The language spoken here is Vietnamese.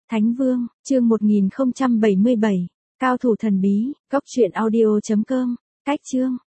Thánh Vương, chương 1077, Cao thủ thần bí, góc truyện audio.com, cách chương.